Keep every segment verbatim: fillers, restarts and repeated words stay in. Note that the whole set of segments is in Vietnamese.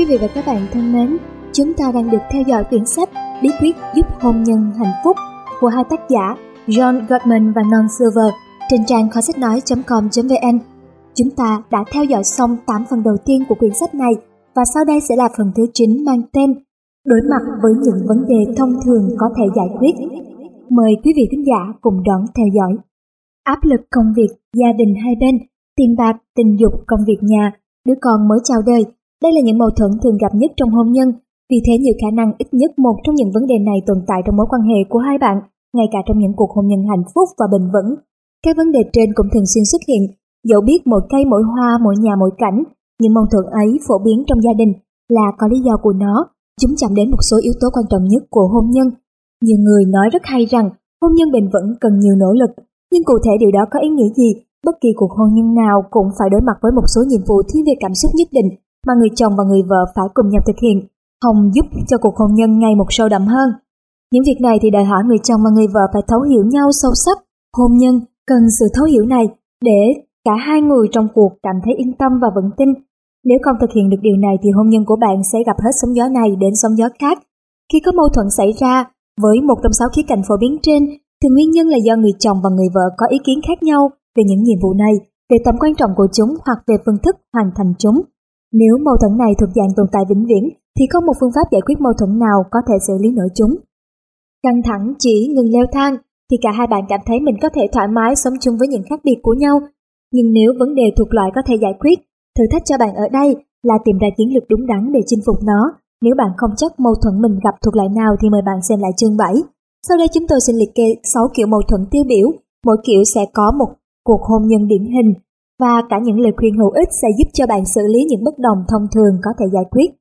Quý vị và các bạn thân mến, chúng ta đang được theo dõi quyển sách Bí quyết giúp hôn nhân hạnh phúc của hai tác giả John Gottman và Non Silver trên trang kho sách nói chấm com chấm vn. Chúng ta đã theo dõi xong tám phần đầu tiên của quyển sách này và sau đây sẽ là phần thứ chín mang tên Đối mặt với những vấn đề thông thường có thể giải quyết. Mời quý vị khán giả cùng đón theo dõi. Áp lực công việc, gia đình hai bên, tiền bạc, tình dục, công việc nhà, đứa con mới chào đời. Đây là những mâu thuẫn thường gặp nhất trong hôn nhân. Vì thế nhiều khả năng ít nhất một trong những vấn đề này tồn tại trong mối quan hệ của hai bạn, ngay cả trong những cuộc hôn nhân hạnh phúc và bền vững. Các vấn đề trên cũng thường xuyên xuất hiện. Dẫu biết mỗi cây mỗi hoa, mỗi nhà mỗi cảnh, những mâu thuẫn ấy phổ biến trong gia đình là có lý do của nó. Chúng chạm đến một số yếu tố quan trọng nhất của hôn nhân. Nhiều người nói rất hay rằng hôn nhân bền vững cần nhiều nỗ lực, nhưng cụ thể điều đó có ý nghĩa gì? Bất kỳ cuộc hôn nhân nào cũng phải đối mặt với một số nhiệm vụ thiên về cảm xúc nhất định mà người chồng và người vợ phải cùng nhau thực hiện, hòng giúp cho cuộc hôn nhân ngày một sâu đậm hơn. Những việc này thì đòi hỏi người chồng và người vợ phải thấu hiểu nhau sâu sắc. Hôn nhân cần sự thấu hiểu này để cả hai người trong cuộc cảm thấy yên tâm và vững tin. Nếu không thực hiện được điều này thì hôn nhân của bạn sẽ gặp hết sóng gió này đến sóng gió khác. Khi có mâu thuẫn xảy ra với một trong sáu khía cạnh phổ biến trên, thì nguyên nhân là do người chồng và người vợ có ý kiến khác nhau về những nhiệm vụ này, về tầm quan trọng của chúng hoặc về phương thức hoàn thành chúng. Nếu mâu thuẫn này thuộc dạng tồn tại vĩnh viễn thì không một phương pháp giải quyết mâu thuẫn nào có thể xử lý nổi chúng. Căng thẳng chỉ ngừng leo thang thì cả hai bạn cảm thấy mình có thể thoải mái sống chung với những khác biệt của nhau. Nhưng nếu vấn đề thuộc loại có thể giải quyết, thử thách cho bạn ở đây là tìm ra chiến lược đúng đắn để chinh phục nó. Nếu bạn không chắc mâu thuẫn mình gặp thuộc loại nào thì mời bạn xem lại chương bảy. Sau đây chúng tôi xin liệt kê sáu kiểu mâu thuẫn tiêu biểu. Mỗi kiểu sẽ có một cuộc hôn nhân điển hình và cả những lời khuyên hữu ích sẽ giúp cho bạn xử lý những bất đồng thông thường có thể giải quyết.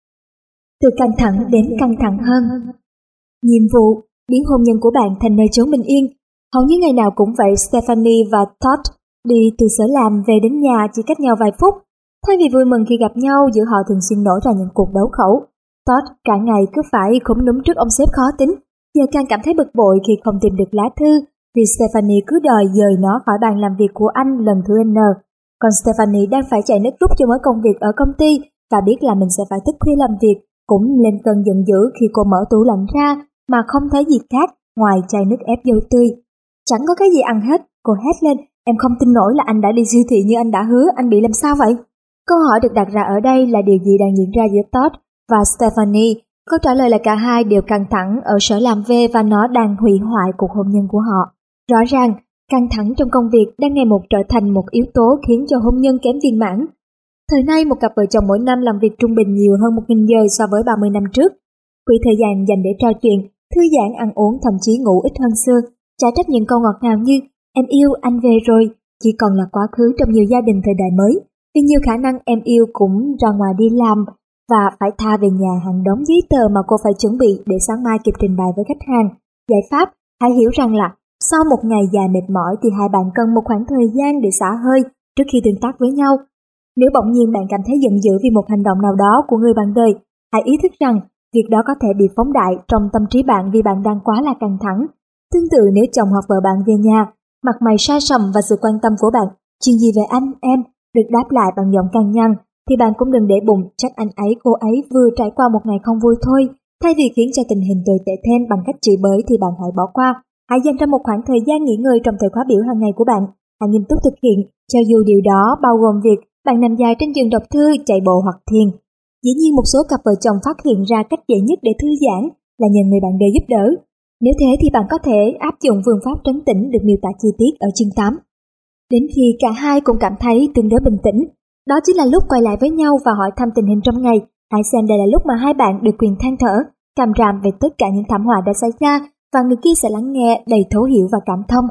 Từ căng thẳng đến căng thẳng hơn. Nhiệm vụ biến hôn nhân của bạn thành nơi chốn bình yên. Hầu như ngày nào cũng vậy, Stephanie và Todd đi từ sở làm về đến nhà chỉ cách nhau vài phút. Thay vì vui mừng khi gặp nhau, giữa họ thường xuyên nổ ra những cuộc đấu khẩu. Todd cả ngày cứ phải khúm núm trước ông sếp khó tính, giờ càng cảm thấy bực bội khi không tìm được lá thư vì Stephanie cứ đòi dời nó khỏi bàn làm việc của anh lần thứ N. Còn Stephanie đang phải chạy nước rút cho mớ công việc ở công ty và biết là mình sẽ phải thức khuya làm việc, cũng lên cơn giận dữ khi cô mở tủ lạnh ra mà không thấy gì khác ngoài chai nước ép dâu tươi. Chẳng có cái gì ăn hết, cô hét lên, em không tin nổi là anh đã đi siêu thị như anh đã hứa, anh bị làm sao vậy? Câu hỏi được đặt ra ở đây là điều gì đang diễn ra giữa Todd và Stephanie. Câu trả lời là cả hai đều căng thẳng ở sở làm về và nó đang hủy hoại cuộc hôn nhân của họ. Rõ ràng, căng thẳng trong công việc đang ngày một trở thành một yếu tố khiến cho hôn nhân kém viên mãn. Thời nay, một cặp vợ chồng mỗi năm làm việc trung bình nhiều hơn một nghìn giờ so với ba mươi năm trước. Quỹ thời gian dành để trò chuyện, thư giãn, ăn uống, thậm chí ngủ ít hơn xưa. Trả trách những câu ngọt ngào như em yêu, anh về rồi chỉ còn là quá khứ trong nhiều gia đình thời đại mới. Vì nhiều khả năng em yêu cũng ra ngoài đi làm và phải tha về nhà hàng đống giấy tờ mà cô phải chuẩn bị để sáng mai kịp trình bày với khách hàng. Giải pháp, hãy hiểu rằng là sau một ngày dài mệt mỏi thì hai bạn cần một khoảng thời gian để xả hơi trước khi tương tác với nhau. Nếu bỗng nhiên bạn cảm thấy giận dữ vì một hành động nào đó của người bạn đời, hãy ý thức rằng việc đó có thể bị phóng đại trong tâm trí bạn vì bạn đang quá là căng thẳng. Tương tự nếu chồng hoặc vợ bạn về nhà, mặt mày sa sầm và sự quan tâm của bạn, chuyện gì về anh, em, được đáp lại bằng giọng căng nhăn, thì bạn cũng đừng để bụng chắc anh ấy, cô ấy vừa trải qua một ngày không vui thôi. Thay vì khiến cho tình hình tồi tệ thêm bằng cách chửi bới thì bạn hãy bỏ qua. Hãy dành ra một khoảng thời gian nghỉ ngơi trong thời khóa biểu hàng ngày của bạn. Hãy nghiêm túc thực hiện, cho dù điều đó bao gồm việc bạn nằm dài trên giường đọc thư, chạy bộ hoặc thiền. Dĩ nhiên một số cặp vợ chồng phát hiện ra cách dễ nhất để thư giãn là nhờ người bạn đời giúp đỡ. Nếu thế thì bạn có thể áp dụng phương pháp trấn tĩnh được miêu tả chi tiết ở chương tám. Đến khi cả hai cũng cảm thấy tương đối bình tĩnh, đó chính là lúc quay lại với nhau và hỏi thăm tình hình trong ngày. Hãy xem đây là lúc mà hai bạn được quyền than thở, càm ràm về tất cả những thảm họa đã xảy ra và người kia sẽ lắng nghe đầy thấu hiểu và cảm thông.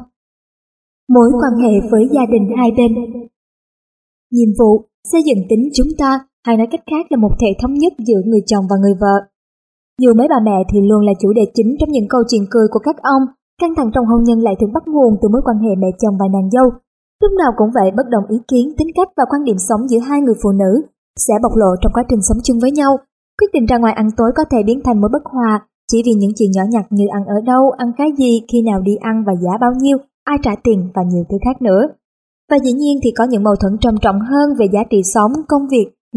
Mối quan hệ với gia đình hai bên. Nhiệm vụ xây dựng tính chúng ta, hay nói cách khác là một thể thống nhất giữa người chồng và người vợ. Dù mấy bà mẹ thì luôn là chủ đề chính trong những câu chuyện cười của các ông, căng thẳng trong hôn nhân lại thường bắt nguồn từ mối quan hệ mẹ chồng và nàng dâu. Lúc nào cũng vậy, bất đồng ý kiến, tính cách và quan điểm sống giữa hai người phụ nữ sẽ bộc lộ trong quá trình sống chung với nhau. Quyết định ra ngoài ăn tối có thể biến thành mối bất hòa chỉ vì những chuyện nhỏ nhặt như ăn ở đâu, ăn cái gì, khi nào đi ăn và giá bao nhiêu, ai trả tiền và nhiều thứ khác nữa. Và dĩ nhiên thì có những mâu thuẫn trầm trọng hơn về giá trị sống, công việc,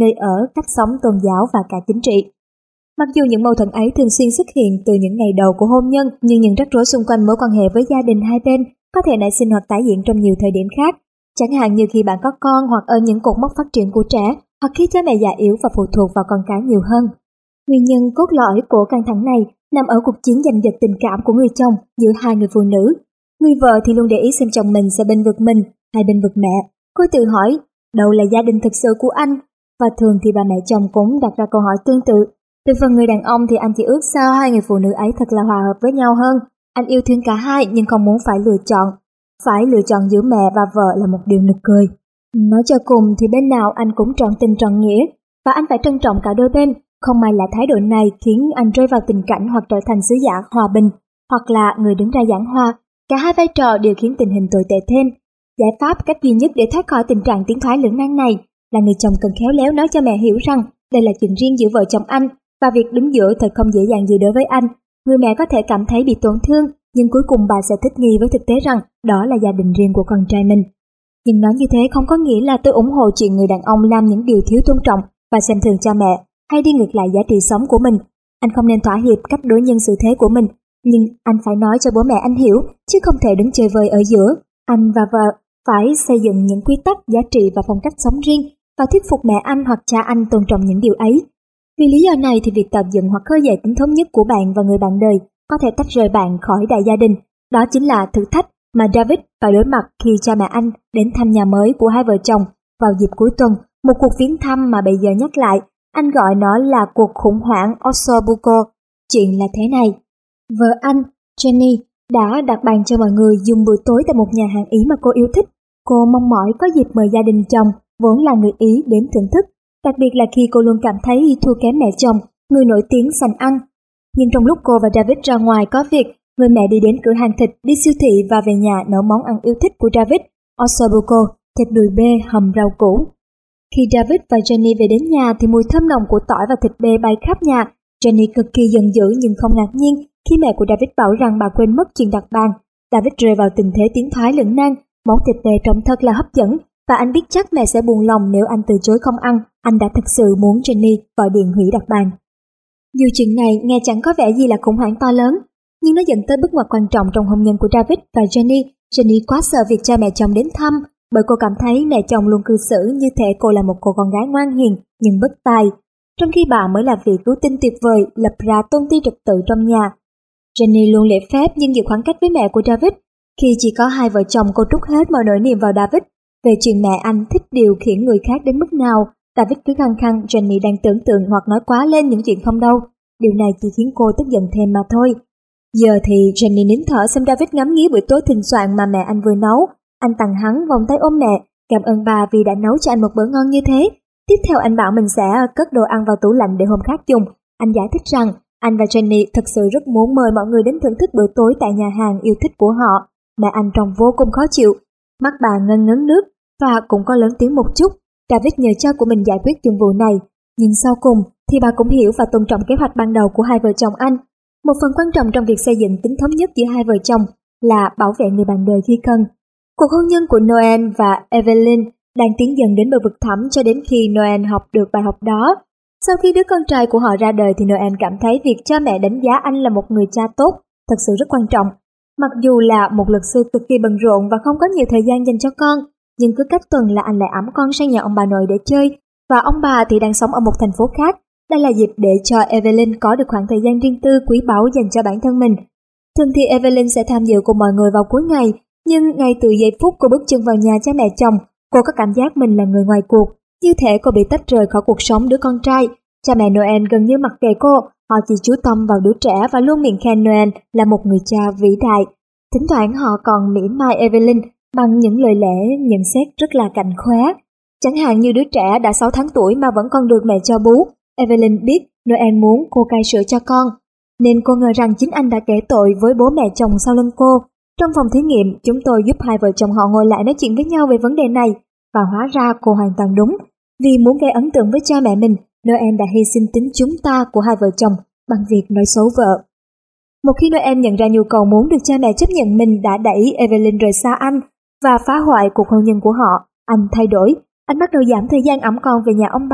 nơi ở, cách sống tôn giáo và cả chính trị. Mặc dù những mâu thuẫn ấy thường xuyên xuất hiện từ những ngày đầu của hôn nhân, nhưng những rắc rối xung quanh mối quan hệ với gia đình hai bên có thể nảy sinh hoặc tái diễn trong nhiều thời điểm khác, chẳng hạn như khi bạn có con hoặc ở những cột mốc phát triển của trẻ, hoặc khi cha mẹ già yếu và phụ thuộc vào con cái nhiều hơn. Nguyên nhân cốt lõi của căng thẳng này nằm ở cuộc chiến giành giật tình cảm của người chồng giữa hai người phụ nữ. Người vợ thì luôn để ý xem chồng mình sẽ bên vực mình hay bên vực mẹ. Cô tự hỏi, đâu là gia đình thực sự của anh? Và thường thì bà mẹ chồng cũng đặt ra câu hỏi tương tự. Từ phần người đàn ông thì anh chỉ ước sao hai người phụ nữ ấy thật là hòa hợp với nhau hơn. Anh yêu thương cả hai nhưng không muốn phải lựa chọn. Phải lựa chọn giữa mẹ và vợ là một điều nực cười. Nói cho cùng thì bên nào anh cũng trọn tình trọn nghĩa, và anh phải trân trọng cả đôi bên. Không may là thái độ này khiến anh rơi vào tình cảnh hoặc trở thành sứ giả hòa bình, hoặc là người đứng ra giảng hòa. Cả hai vai trò đều khiến tình hình tồi tệ thêm. Giải pháp cách duy nhất để thoát khỏi tình trạng tiến thoái lưỡng nan này là người chồng cần khéo léo nói cho mẹ hiểu rằng đây là chuyện riêng giữa vợ chồng anh, và việc đứng giữa thật không dễ dàng gì đối với anh. Người mẹ có thể cảm thấy bị tổn thương, nhưng cuối cùng bà sẽ thích nghi với thực tế rằng đó là gia đình riêng của con trai mình. Nhưng nói như thế không có nghĩa là tôi ủng hộ chuyện người đàn ông làm những điều thiếu tôn trọng và xem thường cha mẹ, hay đi ngược lại giá trị sống của mình. Anh không nên thỏa hiệp cách đối nhân xử thế của mình, nhưng anh phải nói cho bố mẹ anh hiểu, chứ không thể đứng chơi vơi ở giữa. Anh và vợ phải xây dựng những quy tắc, giá trị và phong cách sống riêng, và thuyết phục mẹ anh hoặc cha anh tôn trọng những điều ấy. Vì lý do này thì việc tạo dựng hoặc khơi dậy tính thống nhất của bạn và người bạn đời có thể tách rời bạn khỏi đại gia đình. Đó chính là thử thách mà David phải đối mặt khi cha mẹ anh đến thăm nhà mới của hai vợ chồng vào dịp cuối tuần, một cuộc viếng thăm mà bây giờ nhắc lại, anh gọi nó là cuộc khủng hoảng Ossobuco. Chuyện là thế này. Vợ anh, Jenny, đã đặt bàn cho mọi người dùng bữa tối tại một nhà hàng Ý mà cô yêu thích. Cô mong mỏi có dịp mời gia đình chồng, vốn là người Ý, đến thưởng thức, đặc biệt là khi cô luôn cảm thấy thua kém mẹ chồng, người nổi tiếng sành ăn. Nhưng trong lúc cô và David ra ngoài có việc, người mẹ đi đến cửa hàng thịt, đi siêu thị và về nhà nấu món ăn yêu thích của David, ossobuco, thịt đùi bê hầm rau củ. Khi David và Jenny về đến nhà thì mùi thơm nồng của tỏi và thịt bê bay khắp nhà. Jenny cực kỳ giận dữ nhưng không ngạc nhiên khi mẹ của David bảo rằng bà quên mất chuyện đặt bàn. David rơi vào tình thế tiến thoái lưỡng nan, món thịt bê trông thật là hấp dẫn và anh biết chắc mẹ sẽ buồn lòng nếu anh từ chối không ăn. Anh đã thực sự muốn Jenny gọi điện hủy đặt bàn. Dù chuyện này nghe chẳng có vẻ gì là khủng hoảng to lớn, nhưng nó dẫn tới bước ngoặt quan trọng trong hôn nhân của David và Jenny. Jenny quá sợ việc cha mẹ chồng đến thăm, bởi cô cảm thấy mẹ chồng luôn cư xử như thể cô là một cô con gái ngoan hiền nhưng bất tài, trong khi bà mới là vị cứu tinh tuyệt vời lập ra tôn ti trật tự trong nhà. Jenny luôn lễ phép nhưng giữ khoảng cách với mẹ của David. Khi chỉ có hai vợ chồng, cô trút hết mọi nỗi niềm vào David. Về chuyện mẹ anh thích điều khiển người khác đến mức nào, David cứ khăng khăng Jenny đang tưởng tượng hoặc nói quá lên những chuyện không đâu. Điều này chỉ khiến cô tức giận thêm mà thôi. Giờ thì Jenny nín thở xem David ngắm nghía bữa tối thịnh soạn mà mẹ anh vừa nấu. Anh tặng hắn vòng tay ôm mẹ, cảm ơn bà vì đã nấu cho anh một bữa ngon như thế. Tiếp theo anh bảo mình sẽ cất đồ ăn vào tủ lạnh để hôm khác dùng. Anh giải thích rằng anh và Jenny thật sự rất muốn mời mọi người đến thưởng thức bữa tối tại nhà hàng yêu thích của họ. Mẹ anh trông vô cùng khó chịu, mắt bà ngân ngấn nước và cũng có lớn tiếng một chút. David nhờ cha của mình giải quyết nhiệm vụ này, nhưng sau cùng thì bà cũng hiểu và tôn trọng kế hoạch ban đầu của hai vợ chồng anh. Một phần quan trọng trong việc xây dựng tính thống nhất giữa hai vợ chồng là bảo vệ người bạn đời khi cần. Cuộc hôn nhân của Noel và Evelyn đang tiến dần đến bờ vực thẳm cho đến khi Noel học được bài học đó. Sau khi đứa con trai của họ ra đời thì Noel cảm thấy việc cha mẹ đánh giá anh là một người cha tốt thật sự rất quan trọng. Mặc dù là một luật sư cực kỳ bận rộn và không có nhiều thời gian dành cho con, nhưng cứ cách tuần là anh lại ẵm con sang nhà ông bà nội để chơi, và ông bà thì đang sống ở một thành phố khác. Đây là dịp để cho Evelyn có được khoảng thời gian riêng tư quý báu dành cho bản thân mình. Thường thì Evelyn sẽ tham dự cùng mọi người vào cuối ngày, nhưng ngay từ giây phút cô bước chân vào nhà cha mẹ chồng, cô có cảm giác mình là người ngoài cuộc, như thể cô bị tách rời khỏi cuộc sống đứa con trai. Cha mẹ Noel gần như mặc kệ cô, họ chỉ chú tâm vào đứa trẻ và luôn miệng khen Noel là một người cha vĩ đại. Thỉnh thoảng họ còn mỉa mai Evelyn bằng những lời lẽ nhận xét rất là cạnh khóe. Chẳng hạn như đứa trẻ đã sáu tháng tuổi mà vẫn còn được mẹ cho bú. Evelyn biết Noel muốn cô cai sữa cho con, nên cô ngờ rằng chính anh đã kể tội với bố mẹ chồng sau lưng cô. Trong phòng thí nghiệm, chúng tôi giúp hai vợ chồng họ ngồi lại nói chuyện với nhau về vấn đề này, và hóa ra cô hoàn toàn đúng. Vì muốn gây ấn tượng với cha mẹ mình, Noel đã hy sinh tính chúng ta của hai vợ chồng bằng việc nói xấu vợ. Một khi Noel nhận ra nhu cầu muốn được cha mẹ chấp nhận mình đã đẩy Evelyn rời xa anh và phá hoại cuộc hôn nhân của họ, anh thay đổi. Anh bắt đầu giảm thời gian ẵm con về nhà ông bà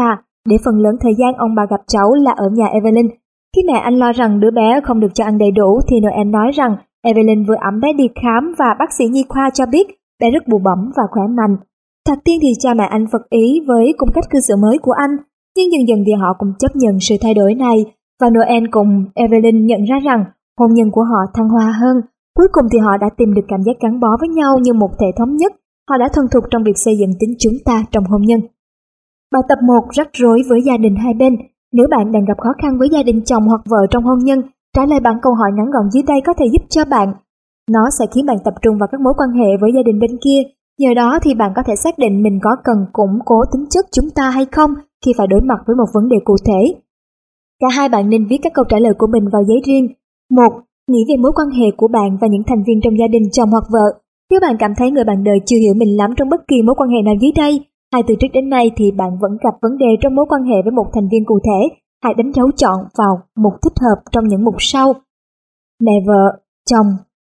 để phần lớn thời gian ông bà gặp cháu là ở nhà Evelyn. Khi mẹ anh lo rằng đứa bé không được cho ăn đầy đủ thì Noel nói rằng Evelyn vừa ẵm bé đi khám và bác sĩ nhi khoa cho biết bé rất bụ bẫm và khỏe mạnh. Thật tiên thì cha mẹ anh phật ý với cung cách cư xử mới của anh, nhưng dần dần thì họ cũng chấp nhận sự thay đổi này và Noel cùng Evelyn nhận ra rằng hôn nhân của họ thăng hoa hơn. Cuối cùng thì họ đã tìm được cảm giác gắn bó với nhau như một thể thống nhất. Họ đã thuần thục trong việc xây dựng tính chúng ta trong hôn nhân. Bài tập một, rắc rối với gia đình hai bên. Nếu bạn đang gặp khó khăn với gia đình chồng hoặc vợ trong hôn nhân, trả lời bằng câu hỏi ngắn gọn dưới đây có thể giúp cho bạn. Nó sẽ khiến bạn tập trung vào các mối quan hệ với gia đình bên kia. Nhờ đó thì bạn có thể xác định mình có cần củng cố tính chất chúng ta hay không khi phải đối mặt với một vấn đề cụ thể. Cả hai bạn nên viết các câu trả lời của mình vào giấy riêng. một. Nghĩ về mối quan hệ của bạn và những thành viên trong gia đình chồng hoặc vợ. Nếu bạn cảm thấy người bạn đời chưa hiểu mình lắm trong bất kỳ mối quan hệ nào dưới đây, hay từ trước đến nay thì bạn vẫn gặp vấn đề trong mối quan hệ với một thành viên cụ thể, hãy đánh dấu chọn vào mục thích hợp trong những mục sau. Mẹ vợ, chồng,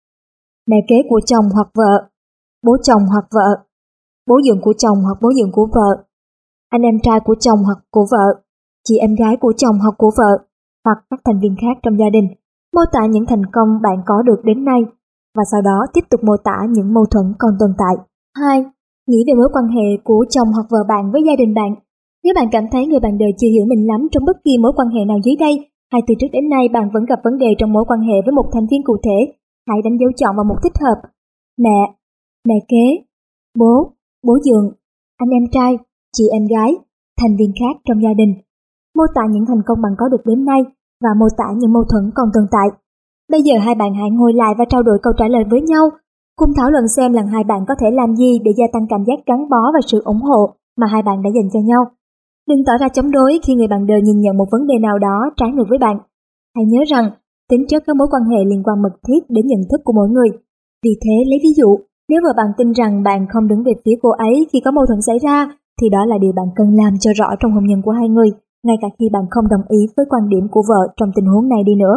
mẹ kế của chồng hoặc vợ, bố chồng hoặc vợ, bố dưỡng của chồng hoặc bố dưỡng của vợ, anh em trai của chồng hoặc của vợ, chị em gái của chồng hoặc của vợ, hoặc các thành viên khác trong gia đình. Mô tả những thành công bạn có được đến nay, và sau đó tiếp tục mô tả những mâu thuẫn còn tồn tại. hai. Nghĩ về mối quan hệ của chồng hoặc vợ bạn với gia đình bạn. Nếu bạn cảm thấy người bạn đời chưa hiểu mình lắm trong bất kỳ mối quan hệ nào dưới đây, hay từ trước đến nay bạn vẫn gặp vấn đề trong mối quan hệ với một thành viên cụ thể, hãy đánh dấu chọn vào mục thích hợp. Mẹ, mẹ kế, bố, bố dưỡng, anh em trai, chị em gái, thành viên khác trong gia đình. Mô tả những thành công bạn có được đến nay và mô tả những mâu thuẫn còn tồn tại. Bây giờ hai bạn hãy ngồi lại và trao đổi câu trả lời với nhau, cùng thảo luận xem lần hai bạn có thể làm gì để gia tăng cảm giác gắn bó và sự ủng hộ mà hai bạn đã dành cho nhau. Đừng tỏ ra chống đối khi người bạn đời nhìn nhận một vấn đề nào đó trái ngược với bạn. Hãy nhớ rằng tính chất các mối quan hệ liên quan mật thiết đến nhận thức của mỗi người. Vì thế, lấy ví dụ, nếu vợ bạn tin rằng bạn không đứng về phía cô ấy khi có mâu thuẫn xảy ra, thì đó là điều bạn cần làm cho rõ trong hôn nhân của hai người, ngay cả khi bạn không đồng ý với quan điểm của vợ trong tình huống này đi nữa.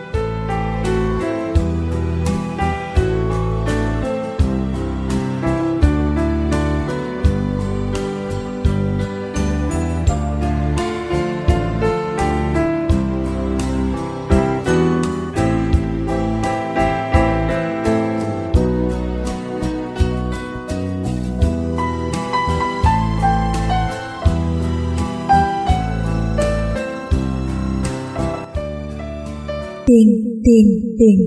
Tiền, tiền, tiền.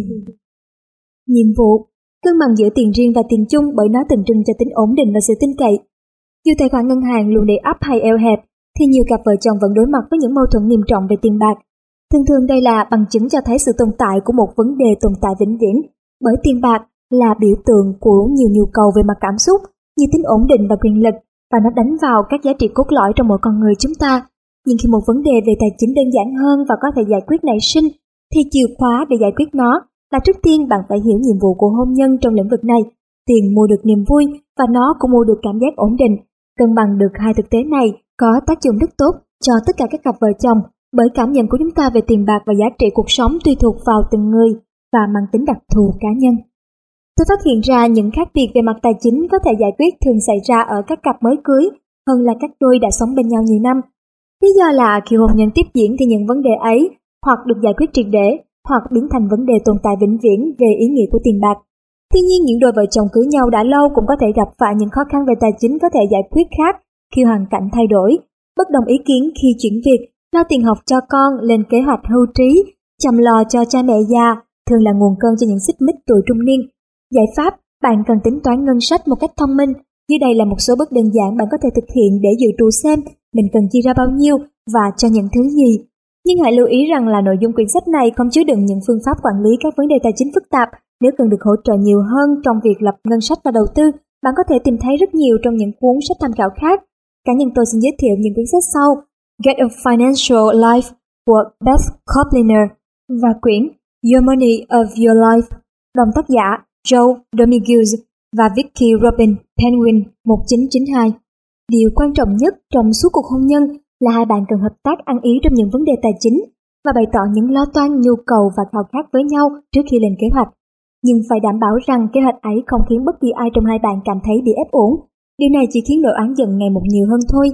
Nhiệm vụ, cân bằng giữa tiền riêng và tiền chung bởi nó tượng trưng cho tính ổn định và sự tin cậy. Dù tài khoản ngân hàng luôn đầy ắp hay eo hẹp, thì nhiều cặp vợ chồng vẫn đối mặt với những mâu thuẫn nghiêm trọng về tiền bạc. Thường thường đây là bằng chứng cho thấy sự tồn tại của một vấn đề tồn tại vĩnh viễn, bởi tiền bạc là biểu tượng của nhiều nhu cầu về mặt cảm xúc, như tính ổn định và quyền lực, và nó đánh vào các giá trị cốt lõi trong mỗi con người chúng ta. Nhưng khi một vấn đề về tài chính đơn giản hơn và có thể giải quyết nảy sinh, thì chìa khóa để giải quyết nó là trước tiên bạn phải hiểu nhiệm vụ của hôn nhân trong lĩnh vực này. Tiền mua được niềm vui và nó cũng mua được cảm giác ổn định. Cân bằng được hai thực tế này có tác dụng rất tốt cho tất cả các cặp vợ chồng, bởi cảm nhận của chúng ta về tiền bạc và giá trị cuộc sống tùy thuộc vào từng người và mang tính đặc thù cá nhân. Tôi phát hiện ra những khác biệt về mặt tài chính có thể giải quyết thường xảy ra ở các cặp mới cưới hơn là các đôi đã sống bên nhau nhiều năm. Lý do là khi hôn nhân tiếp diễn thì những vấn đề ấy hoặc được giải quyết triệt để, hoặc biến thành vấn đề tồn tại vĩnh viễn về ý nghĩa của tiền bạc. Tuy nhiên, những đôi vợ chồng cưới nhau đã lâu cũng có thể gặp phải những khó khăn về tài chính có thể giải quyết khác khi hoàn cảnh thay đổi, bất đồng ý kiến khi chuyển việc, lo tiền học cho con, lên kế hoạch hưu trí, chăm lo cho cha mẹ già, thường là nguồn cơn cho những xích mích tuổi trung niên. Giải pháp, bạn cần tính toán ngân sách một cách thông minh. Dưới đây là một số bước đơn giản bạn có thể thực hiện để dự trù xem mình cần chi ra bao nhiêu và cho những thứ gì. Nhưng hãy lưu ý rằng là nội dung quyển sách này không chứa đựng những phương pháp quản lý các vấn đề tài chính phức tạp. Nếu cần được hỗ trợ nhiều hơn trong việc lập ngân sách và đầu tư, bạn có thể tìm thấy rất nhiều trong những cuốn sách tham khảo khác. Cá nhân tôi xin giới thiệu những quyển sách sau: Get a Financial Life của Beth Koppelner và quyển Your Money of Your Life, đồng tác giả Joe Dominguez và Vicki Robin Penguin một chín chín hai. Điều quan trọng nhất trong suốt cuộc hôn nhân là hai bạn cần hợp tác ăn ý trong những vấn đề tài chính và bày tỏ những lo toan, nhu cầu và khao khát với nhau trước khi lên kế hoạch. Nhưng phải đảm bảo rằng kế hoạch ấy không khiến bất kỳ ai trong hai bạn cảm thấy bị ép uổng. Điều này chỉ khiến nỗi oán giận ngày một nhiều hơn thôi.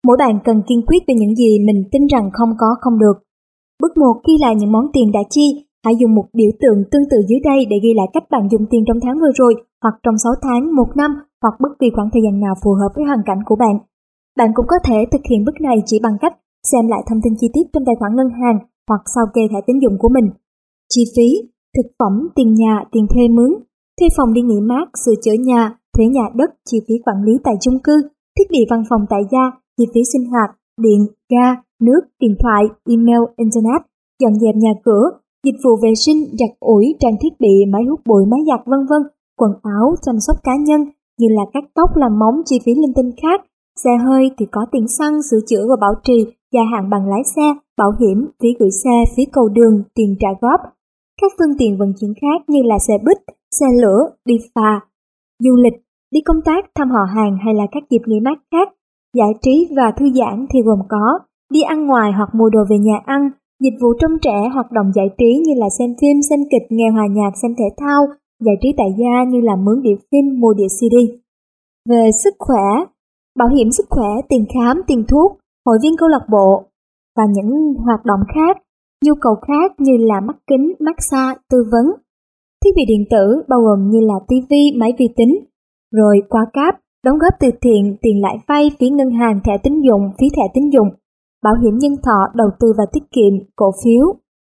Mỗi bạn cần kiên quyết về những gì mình tin rằng không có không được. Bước một, ghi lại những món tiền đã chi. Hãy dùng một biểu tượng tương tự dưới đây để ghi lại cách bạn dùng tiền trong tháng vừa rồi, hoặc trong sáu tháng, một năm, hoặc bất kỳ khoảng thời gian nào phù hợp với hoàn cảnh của bạn. Bạn cũng có thể thực hiện bước này chỉ bằng cách xem lại thông tin chi tiết trong tài khoản ngân hàng hoặc sao kê thẻ tín dụng của mình. Chi phí, thực phẩm, tiền nhà, tiền thuê mướn, thuê phòng đi nghỉ mát, sửa chữa nhà, thuế nhà đất, chi phí quản lý tại chung cư, thiết bị văn phòng tại gia, chi phí sinh hoạt, điện, ga, nước, điện thoại, email, internet, dọn dẹp nhà cửa, dịch vụ vệ sinh, giặt ủi, trang thiết bị, máy hút bụi, máy giặt vân vân, quần áo, chăm sóc cá nhân như là cắt tóc, làm móng, chi phí linh tinh khác. Xe hơi thì có tiền xăng, sửa chữa và bảo trì, gia hạn bằng lái xe, bảo hiểm, phí gửi xe, phí cầu đường, tiền trả góp. Các phương tiện vận chuyển khác như là xe buýt, xe lửa, đi phà, du lịch, đi công tác, thăm họ hàng hay là các dịp nghỉ mát khác. Giải trí và thư giãn thì gồm có đi ăn ngoài hoặc mua đồ về nhà ăn, dịch vụ trông trẻ, hoạt động giải trí như là xem phim, xem kịch, nghe hòa nhạc, xem thể thao, giải trí tại gia như là mướn đĩa phim, mua đĩa xê đê. Về sức khỏe, bảo hiểm sức khỏe, tiền khám, tiền thuốc, hội viên câu lạc bộ và những hoạt động khác, nhu cầu khác như là mắt kính, massage, tư vấn. Thiết bị điện tử bao gồm như là tivi, máy vi tính, rồi qua cáp, đóng góp từ thiện, tiền lãi vay, phí ngân hàng, thẻ tín dụng, phí thẻ tín dụng, bảo hiểm nhân thọ, đầu tư và tiết kiệm, cổ phiếu.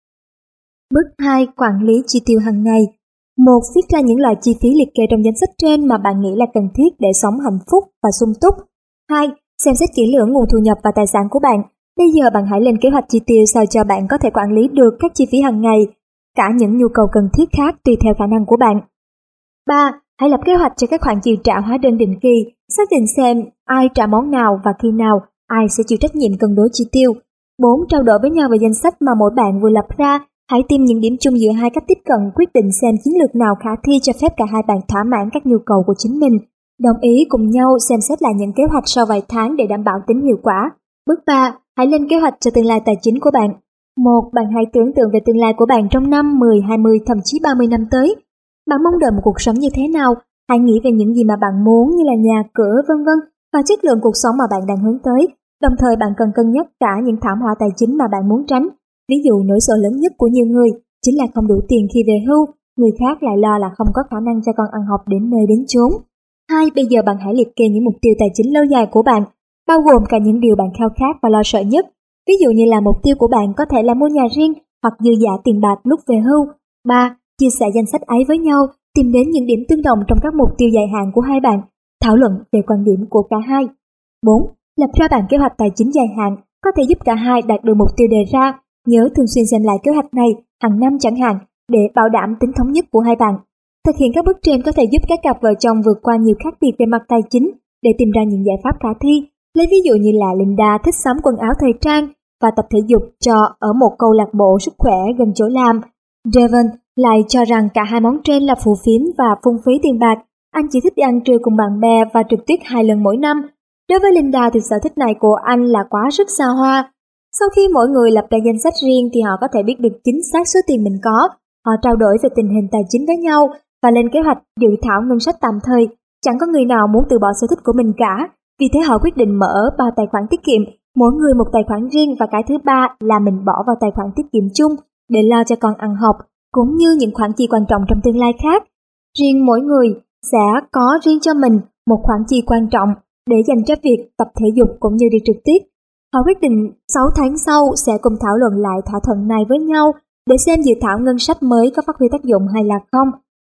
Bước hai, quản lý chi tiêu hàng ngày. một. Viết ra những loại chi phí liệt kê trong danh sách trên mà bạn nghĩ là cần thiết để sống hạnh phúc và sung túc. hai. Xem xét kỹ lưỡng nguồn thu nhập và tài sản của bạn. Bây giờ bạn hãy lên kế hoạch chi tiêu sao cho bạn có thể quản lý được các chi phí hàng ngày, cả những nhu cầu cần thiết khác tùy theo khả năng của bạn. ba. Hãy lập kế hoạch cho các khoản chi trả hóa đơn định kỳ, xác định xem ai trả món nào và khi nào, ai sẽ chịu trách nhiệm cân đối chi tiêu. bốn. Trao đổi với nhau về danh sách mà mỗi bạn vừa lập ra. Hãy tìm những điểm chung giữa hai cách tiếp cận, quyết định xem chiến lược nào khả thi cho phép cả hai bạn thỏa mãn các nhu cầu của chính mình. Đồng ý cùng nhau xem xét lại những kế hoạch sau vài tháng để đảm bảo tính hiệu quả. Bước ba. Hãy lên kế hoạch cho tương lai tài chính của bạn. một. Bạn hãy tưởng tượng về tương lai của bạn trong năm, mười, hai mươi, thậm chí ba mươi năm tới. Bạn mong đợi một cuộc sống như thế nào? Hãy nghĩ về những gì mà bạn muốn như là nhà, cửa, vân vân và chất lượng cuộc sống mà bạn đang hướng tới. Đồng thời bạn cần cân nhắc cả những thảm họa tài chính mà bạn muốn tránh. Ví dụ nỗi sợ lớn nhất của nhiều người chính là không đủ tiền khi về hưu, người khác lại lo là không có khả năng cho con ăn học đến nơi đến chốn. hai. Bây giờ bạn hãy liệt kê những mục tiêu tài chính lâu dài của bạn, bao gồm cả những điều bạn khao khát và lo sợ nhất. Ví dụ như là mục tiêu của bạn có thể là mua nhà riêng hoặc dư giả tiền bạc lúc về hưu. ba. Chia sẻ danh sách ấy với nhau, tìm đến những điểm tương đồng trong các mục tiêu dài hạn của hai bạn, thảo luận về quan điểm của cả hai. bốn. Lập ra bản kế hoạch tài chính dài hạn, có thể giúp cả hai đạt được mục tiêu đề ra. Nhớ thường xuyên xem lại kế hoạch này, hàng năm chẳng hạn, để bảo đảm tính thống nhất của hai bạn. Thực hiện các bước trên có thể giúp các cặp vợ chồng vượt qua nhiều khác biệt về mặt tài chính để tìm ra những giải pháp khả thi. Lấy ví dụ như là Linda thích sắm quần áo thời trang và tập thể dục cho ở một câu lạc bộ sức khỏe gần chỗ làm. Devon lại cho rằng cả hai món trên là phù phiếm và phung phí tiền bạc. Anh chỉ thích đi ăn trưa cùng bạn bè và trượt tuyết hai lần mỗi năm. Đối với Linda thì sở thích này của anh là quá sức xa hoa. Sau khi mỗi người lập ra danh sách riêng thì họ có thể biết được chính xác số tiền mình có. Họ trao đổi về tình hình tài chính với nhau và lên kế hoạch dự thảo ngân sách tạm thời. Chẳng có người nào muốn từ bỏ sở thích của mình cả. Vì thế họ quyết định mở ba tài khoản tiết kiệm, mỗi người một tài khoản riêng, và cái thứ ba là mình bỏ vào tài khoản tiết kiệm chung để lo cho con ăn học, cũng như những khoản chi quan trọng trong tương lai khác. Riêng mỗi người sẽ có riêng cho mình một khoản chi quan trọng để dành cho việc tập thể dục cũng như đi trượt tuyết. Họ quyết định sáu tháng sau sẽ cùng thảo luận lại thỏa thuận này với nhau để xem dự thảo ngân sách mới có phát huy tác dụng hay là không.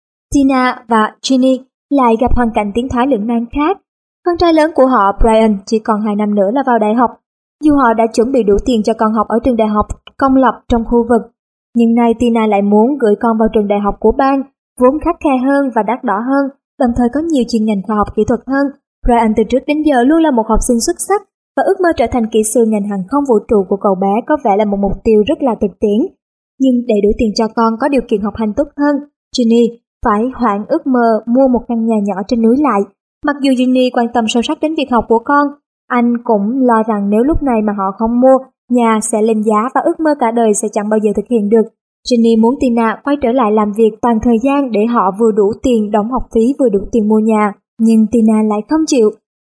Tina và Ginny lại gặp hoàn cảnh tiến thoái lưỡng nan khác. Con trai lớn của họ, Brian, chỉ còn hai năm nữa là vào đại học. Dù họ đã chuẩn bị đủ tiền cho con học ở trường đại học công lập trong khu vực, nhưng nay Tina lại muốn gửi con vào trường đại học của bang, vốn khắt khe hơn và đắt đỏ hơn, đồng thời có nhiều chuyên ngành khoa học kỹ thuật hơn. Brian từ trước đến giờ luôn là một học sinh xuất sắc, và ước mơ trở thành kỹ sư ngành hàng không vũ trụ của cậu bé có vẻ là một mục tiêu rất là thực tiễn. Nhưng để đủ tiền cho con có điều kiện học hành tốt hơn, Ginny phải hoãn ước mơ mua một căn nhà nhỏ trên núi lại. Mặc dù Ginny quan tâm sâu sắc đến việc học của con, anh cũng lo rằng nếu lúc này mà họ không mua, nhà sẽ lên giá và ước mơ cả đời sẽ chẳng bao giờ thực hiện được. Ginny muốn Tina quay trở lại làm việc toàn thời gian để họ vừa đủ tiền đóng học phí vừa đủ tiền mua nhà, nhưng Tina lại không chịu.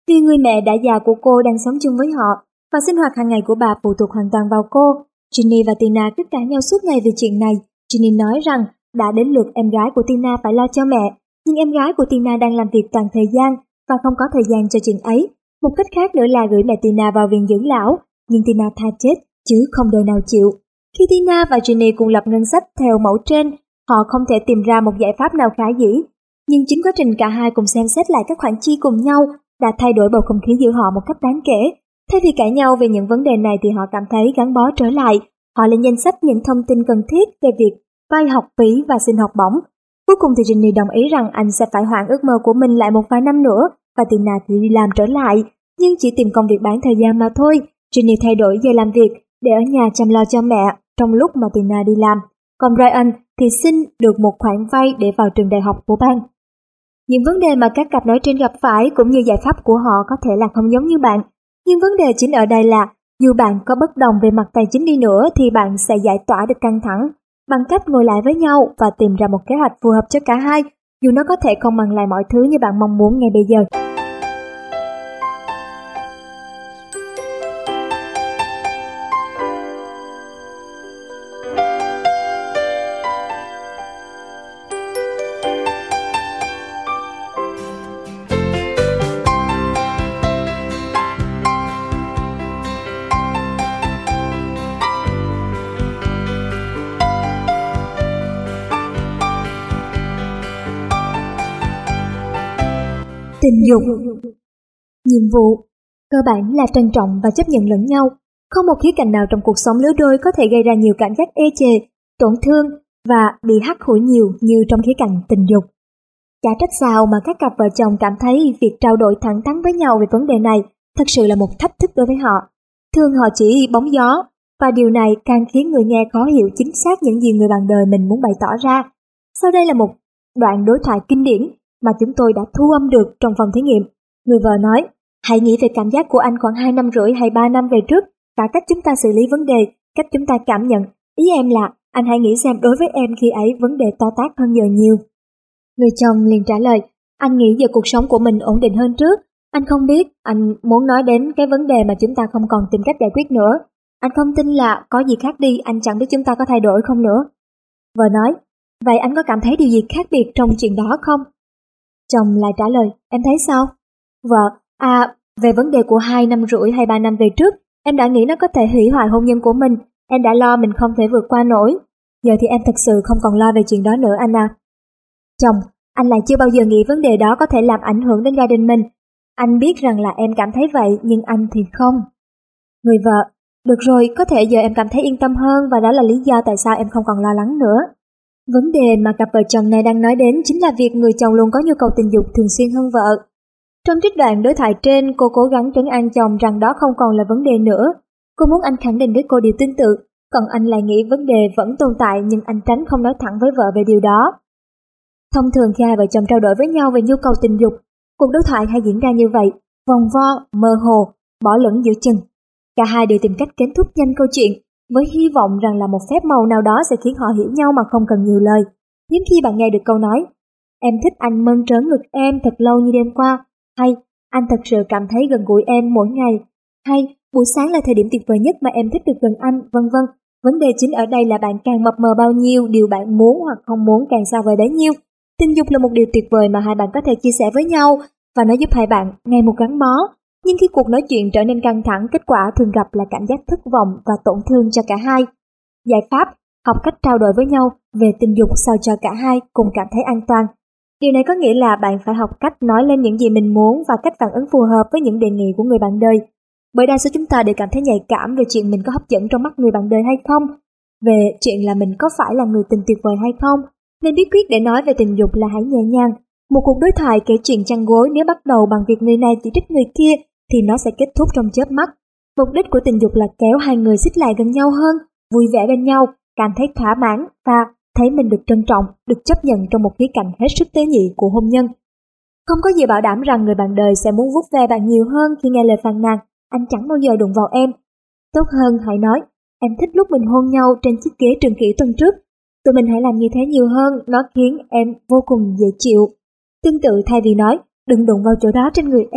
Vì người mẹ đã già của cô đang sống chung với họ và sinh hoạt hàng ngày của bà phụ thuộc hoàn toàn vào cô. Ginny và Tina cứ cãi nhau suốt ngày về chuyện này. Ginny nói rằng đã đến lượt em gái của Tina phải lo cho mẹ, nhưng em gái của Tina đang làm việc toàn thời gian và không có thời gian cho chuyện ấy. Một cách khác nữa là gửi mẹ Tina vào viện dưỡng lão, nhưng Tina tha chết chứ không đời nào chịu. Khi Tina và Ginny cùng lập ngân sách theo mẫu trên, họ không thể tìm ra một giải pháp nào khả dĩ. Nhưng chính quá trình cả hai cùng xem xét lại các khoản chi cùng nhau đã thay đổi bầu không khí giữa họ một cách đáng kể. Thay vì cãi nhau về những vấn đề này thì họ cảm thấy gắn bó trở lại. Họ lên danh sách những thông tin cần thiết về việc vay học phí và xin học bổng. Cuối cùng thì Ginny đồng ý rằng anh sẽ phải hoãn ước mơ của mình lại một vài năm nữa và Tina thì đi làm trở lại, nhưng chỉ tìm công việc bán thời gian mà thôi. Ginny thay đổi giờ làm việc để ở nhà chăm lo cho mẹ trong lúc mà Tina đi làm. Còn Ryan thì xin được một khoản vay để vào trường đại học của bang. Những vấn đề mà các cặp nói trên gặp phải cũng như giải pháp của họ có thể là không giống như bạn. Nhưng vấn đề chính ở đây là dù bạn có bất đồng về mặt tài chính đi nữa thì bạn sẽ giải tỏa được căng thẳng bằng cách ngồi lại với nhau và tìm ra một kế hoạch phù hợp cho cả hai, dù nó có thể không mang lại mọi thứ như bạn mong muốn ngay bây giờ. Tình dục. Nhiệm vụ cơ bản là trân trọng và chấp nhận lẫn nhau. Không một khía cạnh nào trong cuộc sống lứa đôi có thể gây ra nhiều cảm giác ê chề, tổn thương và bị hắt hủi nhiều như trong khía cạnh tình dục. Chả trách sao mà các cặp vợ chồng cảm thấy việc trao đổi thẳng thắn với nhau về vấn đề này thật sự là một thách thức đối với họ. Thường họ chỉ bóng gió, và điều này càng khiến người nghe khó hiểu chính xác những gì người bạn đời mình muốn bày tỏ ra. Sau đây là một đoạn đối thoại kinh điển mà chúng tôi đã thu âm được trong phòng thí nghiệm. Người vợ nói, hãy nghĩ về cảm giác của anh khoảng hai năm rưỡi hay ba năm về trước, cả cách chúng ta xử lý vấn đề, cách chúng ta cảm nhận. Ý em là, anh hãy nghĩ xem đối với em khi ấy vấn đề to tát hơn giờ nhiều. Người chồng liền trả lời, anh nghĩ giờ cuộc sống của mình ổn định hơn trước. Anh không biết, anh muốn nói đến cái vấn đề mà chúng ta không còn tìm cách giải quyết nữa. Anh không tin là có gì khác đi, anh chẳng biết chúng ta có thay đổi không nữa. Vợ nói, vậy anh có cảm thấy điều gì khác biệt trong chuyện đó không? Chồng lại trả lời, em thấy sao? Vợ, à, về vấn đề của hai năm rưỡi hay ba năm về trước, em đã nghĩ nó có thể hủy hoại hôn nhân của mình, em đã lo mình không thể vượt qua nổi. Giờ thì em thật sự không còn lo về chuyện đó nữa anh à. Chồng, anh lại chưa bao giờ nghĩ vấn đề đó có thể làm ảnh hưởng đến gia đình mình. Anh biết rằng là em cảm thấy vậy, nhưng anh thì không. Người vợ, được rồi, có thể giờ em cảm thấy yên tâm hơn và đó là lý do tại sao em không còn lo lắng nữa. Vấn đề mà cặp vợ chồng này đang nói đến chính là việc người chồng luôn có nhu cầu tình dục thường xuyên hơn vợ. Trong trích đoạn đối thoại trên, cô cố gắng trấn an chồng rằng đó không còn là vấn đề nữa. Cô muốn anh khẳng định với cô điều tương tự, còn anh lại nghĩ vấn đề vẫn tồn tại nhưng anh tránh không nói thẳng với vợ về điều đó. Thông thường khi hai vợ chồng trao đổi với nhau về nhu cầu tình dục, cuộc đối thoại hay diễn ra như vậy, vòng vo, mơ hồ, bỏ lửng giữa chừng. Cả hai đều tìm cách kết thúc nhanh câu chuyện, với hy vọng rằng là một phép màu nào đó sẽ khiến họ hiểu nhau mà không cần nhiều lời. Hiếm khi bạn nghe được câu nói, em thích anh mơn trớn ngực em thật lâu như đêm qua, hay anh thật sự cảm thấy gần gũi em mỗi ngày, hay buổi sáng là thời điểm tuyệt vời nhất mà em thích được gần anh, vân vân. Vấn đề chính ở đây là bạn càng mập mờ bao nhiêu, điều bạn muốn hoặc không muốn càng xa vời bấy nhiêu. Tình dục là một điều tuyệt vời mà hai bạn có thể chia sẻ với nhau và nó giúp hai bạn ngày một gắn bó. Nhưng khi cuộc nói chuyện trở nên căng thẳng, kết quả thường gặp là cảm giác thất vọng và tổn thương cho cả hai. Giải pháp, học cách trao đổi với nhau về tình dục sao cho cả hai cùng cảm thấy an toàn. Điều này có nghĩa là bạn phải học cách nói lên những gì mình muốn và cách phản ứng phù hợp với những đề nghị của người bạn đời. Bởi đa số chúng ta đều cảm thấy nhạy cảm về chuyện mình có hấp dẫn trong mắt người bạn đời hay không, về chuyện là mình có phải là người tình tuyệt vời hay không. Nên bí quyết để nói về tình dục là hãy nhẹ nhàng. Một cuộc đối thoại kể chuyện chăn gối nếu bắt đầu bằng việc người này chỉ trích người kia thì nó sẽ kết thúc trong chớp mắt. Mục đích của tình dục là kéo hai người xích lại gần nhau hơn, vui vẻ bên nhau, cảm thấy thỏa mãn và thấy mình được trân trọng, được chấp nhận trong một khía cạnh hết sức tế nhị của hôn nhân. Không có gì bảo đảm rằng người bạn đời sẽ muốn vuốt ve bạn nhiều hơn khi nghe lời phàn nàn, anh chẳng bao giờ đụng vào em. Tốt hơn hãy nói, em thích lúc mình hôn nhau trên chiếc ghế trường kỷ tuần trước. Tụi mình hãy làm như thế nhiều hơn, nó khiến em vô cùng dễ chịu. Tương tự thay vì nói, đừng đụng vào chỗ đó trên người em,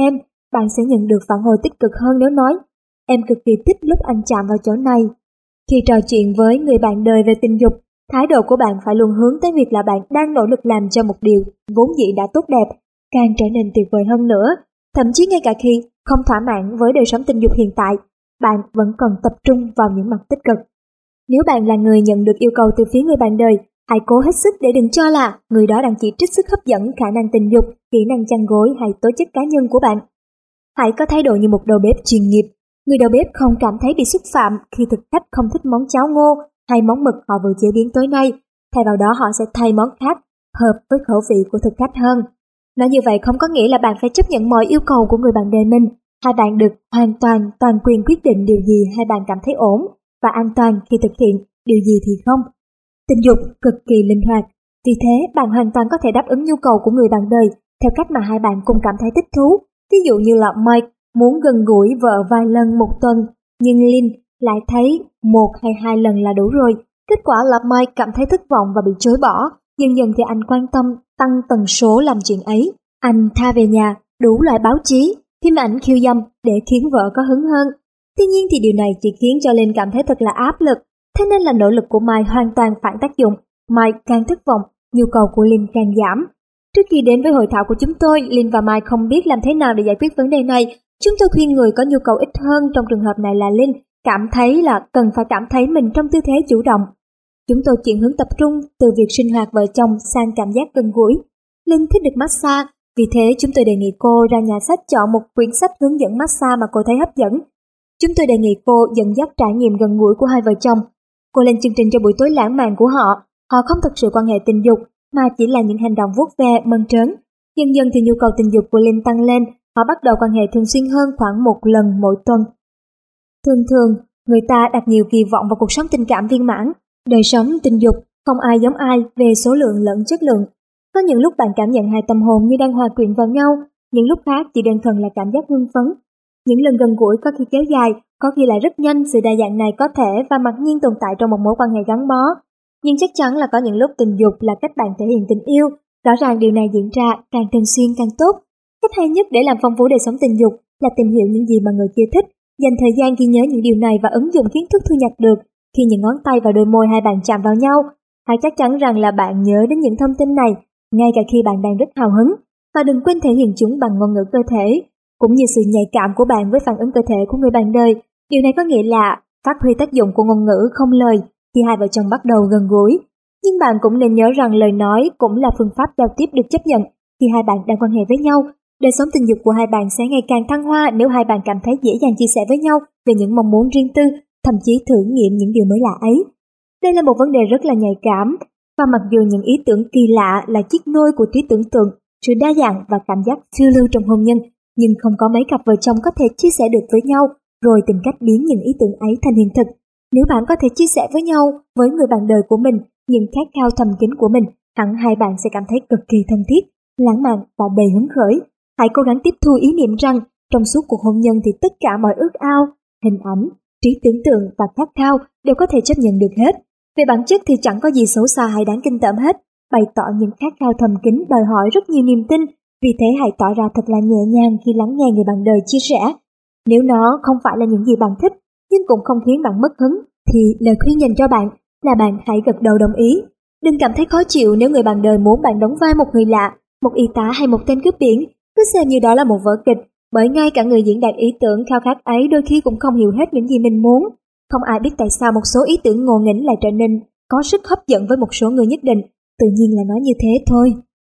bạn sẽ nhận được phản hồi tích cực hơn nếu nói em cực kỳ thích lúc anh chạm vào chỗ này. Khi trò chuyện với người bạn đời về tình dục, thái độ của bạn phải luôn hướng tới việc là bạn đang nỗ lực làm cho một điều vốn dĩ đã tốt đẹp, càng trở nên tuyệt vời hơn nữa. Thậm chí ngay cả khi không thỏa mãn với đời sống tình dục hiện tại, bạn vẫn còn tập trung vào những mặt tích cực. Nếu bạn là người nhận được yêu cầu từ phía người bạn đời, hãy cố hết sức để đừng cho là người đó đang chỉ trích sức hấp dẫn, khả năng tình dục, kỹ năng chăn gối hay tố chất cá nhân của bạn. Hãy có thái độ như một đầu bếp chuyên nghiệp. Người đầu bếp không cảm thấy bị xúc phạm khi thực khách không thích món cháo ngô hay món mực họ vừa chế biến tối nay. Thay vào đó họ sẽ thay món khác, hợp với khẩu vị của thực khách hơn. Nói như vậy không có nghĩa là bạn phải chấp nhận mọi yêu cầu của người bạn đời mình. Hai bạn được hoàn toàn toàn quyền quyết định điều gì hai bạn cảm thấy ổn và an toàn khi thực hiện, điều gì thì không. Tình dục cực kỳ linh hoạt, vì thế bạn hoàn toàn có thể đáp ứng nhu cầu của người bạn đời theo cách mà hai bạn cùng cảm thấy thích thú. Ví dụ như là Mike muốn gần gũi vợ vài lần một tuần, nhưng Lynn lại thấy một hay hai lần là đủ rồi. Kết quả là Mike cảm thấy thất vọng và bị chối bỏ. Dần dần thì anh quan tâm tăng tần số làm chuyện ấy. Anh tha về nhà đủ loại báo chí, phim ảnh khiêu dâm để khiến vợ có hứng hơn. Tuy nhiên thì điều này chỉ khiến cho Lynn cảm thấy thật là áp lực. Thế nên là nỗ lực của Mike hoàn toàn phản tác dụng. Mike càng thất vọng, nhu cầu của Lynn càng giảm. Trước khi đến với hội thảo của chúng tôi, Lynn và Mike không biết làm thế nào để giải quyết vấn đề này. Chúng tôi khuyên người có nhu cầu ít hơn trong trường hợp này là Lynn cảm thấy là cần phải cảm thấy mình trong tư thế chủ động. Chúng tôi chuyển hướng tập trung từ việc sinh hoạt vợ chồng sang cảm giác gần gũi. Lynn thích được massage, vì thế chúng tôi đề nghị cô ra nhà sách chọn một quyển sách hướng dẫn massage mà cô thấy hấp dẫn. Chúng tôi đề nghị cô dẫn dắt trải nghiệm gần gũi của hai vợ chồng. Cô lên chương trình cho buổi tối lãng mạn của họ. Họ không thực sự quan hệ tình dục, mà chỉ là những hành động vuốt ve, mơn trớn. Dần dần thì nhu cầu tình dục của Lynn tăng lên, họ bắt đầu quan hệ thường xuyên hơn khoảng một lần mỗi tuần. Thường thường, người ta đặt nhiều kỳ vọng vào cuộc sống tình cảm viên mãn. Đời sống tình dục không ai giống ai về số lượng lẫn chất lượng. Có những lúc bạn cảm nhận hai tâm hồn như đang hòa quyện vào nhau, những lúc khác chỉ đơn thuần là cảm giác hưng phấn. Những lần gần gũi có khi kéo dài, có khi lại rất nhanh. Sự đa dạng này có thể và mặc nhiên tồn tại trong một mối quan hệ gắn bó. Nhưng chắc chắn là có những lúc tình dục là cách bạn thể hiện tình yêu. Rõ ràng điều này diễn ra càng thường xuyên càng tốt. Cách hay nhất để làm phong phú đời sống tình dục là tìm hiểu những gì mà người kia thích, dành thời gian ghi nhớ những điều này và ứng dụng kiến thức thu nhặt được khi những ngón tay và đôi môi hai bạn chạm vào nhau. Hãy chắc chắn rằng là bạn nhớ đến những thông tin này ngay cả khi bạn đang rất hào hứng, và đừng quên thể hiện chúng bằng ngôn ngữ cơ thể, cũng như sự nhạy cảm của bạn với phản ứng cơ thể của người bạn đời. Điều này có nghĩa là phát huy tác dụng của ngôn ngữ không lời khi hai vợ chồng bắt đầu gần gũi. Nhưng bạn cũng nên nhớ rằng lời nói cũng là phương pháp giao tiếp được chấp nhận khi hai bạn đang quan hệ với nhau. Đời sống tình dục của hai bạn sẽ ngày càng thăng hoa nếu hai bạn cảm thấy dễ dàng chia sẻ với nhau về những mong muốn riêng tư, thậm chí thử nghiệm những điều mới lạ ấy. Đây là một vấn đề rất là nhạy cảm, và mặc dù những ý tưởng kỳ lạ là chiếc nôi của trí tưởng tượng, sự đa dạng và cảm giác phiêu lưu trong hôn nhân, nhưng không có mấy cặp vợ chồng có thể chia sẻ được với nhau rồi tìm cách biến những ý tưởng ấy thành hiện thực. Nếu bạn có thể chia sẻ với nhau, với người bạn đời của mình, những khát khao thầm kín của mình, hẳn hai bạn sẽ cảm thấy cực kỳ thân thiết, lãng mạn và đầy hứng khởi. Hãy cố gắng tiếp thu ý niệm rằng trong suốt cuộc hôn nhân thì tất cả mọi ước ao, hình ảnh, trí tưởng tượng và khát khao đều có thể chấp nhận được hết. Về bản chất thì chẳng có gì xấu xa hay đáng kinh tởm hết. Bày tỏ những khát khao thầm kín đòi hỏi rất nhiều niềm tin, vì thế hãy tỏ ra thật là nhẹ nhàng khi lắng nghe người bạn đời chia sẻ. Nếu nó không phải là những gì bạn thích, nhưng cũng không khiến bạn mất hứng, thì lời khuyên dành cho bạn là bạn hãy gật đầu đồng ý. Đừng cảm thấy khó chịu nếu người bạn đời muốn bạn đóng vai một người lạ, một y tá hay một tên cướp biển. Cứ xem như đó là một vở kịch, bởi ngay cả người diễn đạt ý tưởng khao khát ấy đôi khi cũng không hiểu hết những gì mình muốn. Không ai biết tại sao một số ý tưởng ngộ nghĩnh lại trở nên có sức hấp dẫn với một số người nhất định, tự nhiên là nó như thế thôi.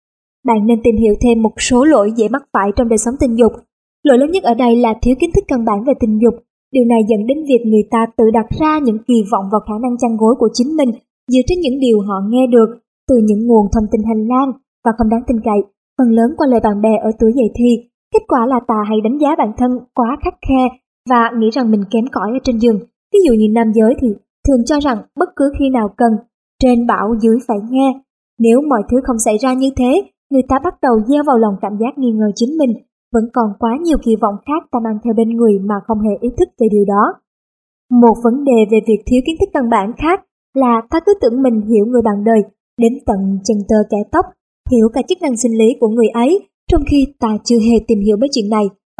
Bạn nên tìm hiểu thêm một số lỗi dễ mắc phải trong đời sống tình dục. Lỗi lớn nhất ở đây là thiếu kiến thức căn bản về tình dục. Điều này dẫn đến việc người ta tự đặt ra những kỳ vọng vào khả năng chăn gối của chính mình dựa trên những điều họ nghe được từ những nguồn thông tin hành lang và không đáng tin cậy, phần lớn qua lời bạn bè ở tuổi dậy thì. Kết quả là ta hay đánh giá bản thân quá khắt khe và nghĩ rằng mình kém cỏi ở trên giường. Ví dụ như nam giới thì thường cho rằng bất cứ khi nào cần, trên bảo dưới phải nghe. Nếu mọi thứ không xảy ra như thế, người ta bắt đầu gieo vào lòng cảm giác nghi ngờ chính mình. Vẫn còn quá nhiều kỳ vọng khác ta mang theo bên người mà không hề ý thức về điều đó. Một vấn đề về việc thiếu kiến thức căn bản khác là ta cứ tưởng mình hiểu người bạn đời đến tận chân tơ kẽ tóc, hiểu cả chức năng sinh lý của người ấy, trong khi ta chưa hề tìm hiểu mấy chuyện này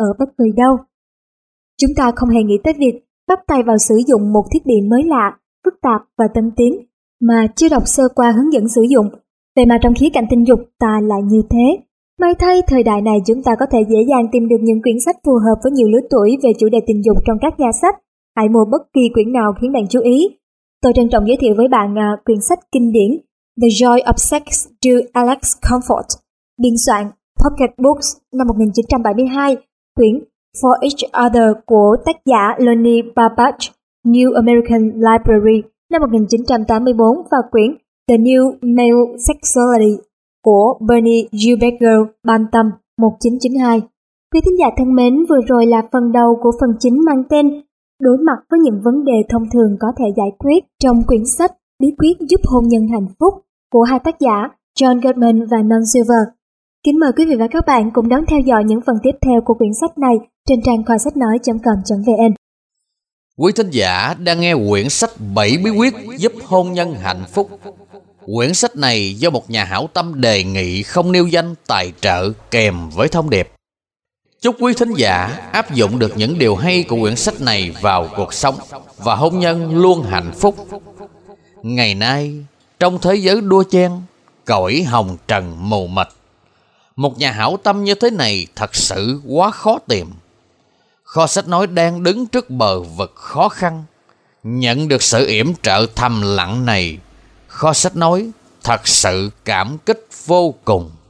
ở bất kỳ đâu. Chúng ta không hề nghĩ tới việc bắt tay vào sử dụng một thiết bị mới lạ, phức tạp và tân tiến mà chưa đọc sơ qua hướng dẫn sử dụng. Vậy mà trong khía cạnh tình dục ta lại như thế. May thay thời đại này chúng ta có thể dễ dàng tìm được những quyển sách phù hợp với nhiều lứa tuổi về chủ đề tình dục trong các nhà sách. Hãy mua bất kỳ quyển nào khiến bạn chú ý. Tôi trân trọng giới thiệu với bạn uh, quyển sách kinh điển The Joy of Sex by Alex Comfort, biên soạn Pocket Books năm một nghìn chín trăm bảy mươi hai, quyển For Each Other của tác giả Lonnie Babbage, New American Library năm một nghìn chín trăm tám mươi tư và quyển The New Male Sexuality của Bernie Gilberger Bantam một nghìn chín trăm chín mươi hai. Quý thính giả thân mến, vừa rồi là phần đầu của phần chính mang tên Đối mặt với những vấn đề thông thường có thể giải quyết trong quyển sách Bí quyết giúp hôn nhân hạnh phúc của hai tác giả John Gottman và Non Silver. Kính mời quý vị và các bạn cùng đón theo dõi những phần tiếp theo của quyển sách này trên trang kho sách nói chấm com chấm vn. Quý thính giả đang nghe quyển sách bảy bí quyết giúp hôn nhân hạnh phúc. Quyển sách này do một nhà hảo tâm đề nghị không nêu danh tài trợ kèm với thông điệp. Chúc quý thính giả áp dụng được những điều hay của quyển sách này vào cuộc sống và hôn nhân luôn hạnh phúc. Ngày nay, trong thế giới đua chen, cõi hồng trần mù mịt, một nhà hảo tâm như thế này thật sự quá khó tìm. Kho sách nói đang đứng trước bờ vực khó khăn. Nhận được sự yểm trợ thầm lặng này, Kho sách nói thật sự cảm kích vô cùng.